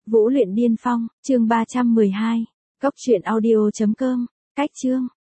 Vũ luyện điên phong, chương 312. Cốc truyện audio.com, cách chương.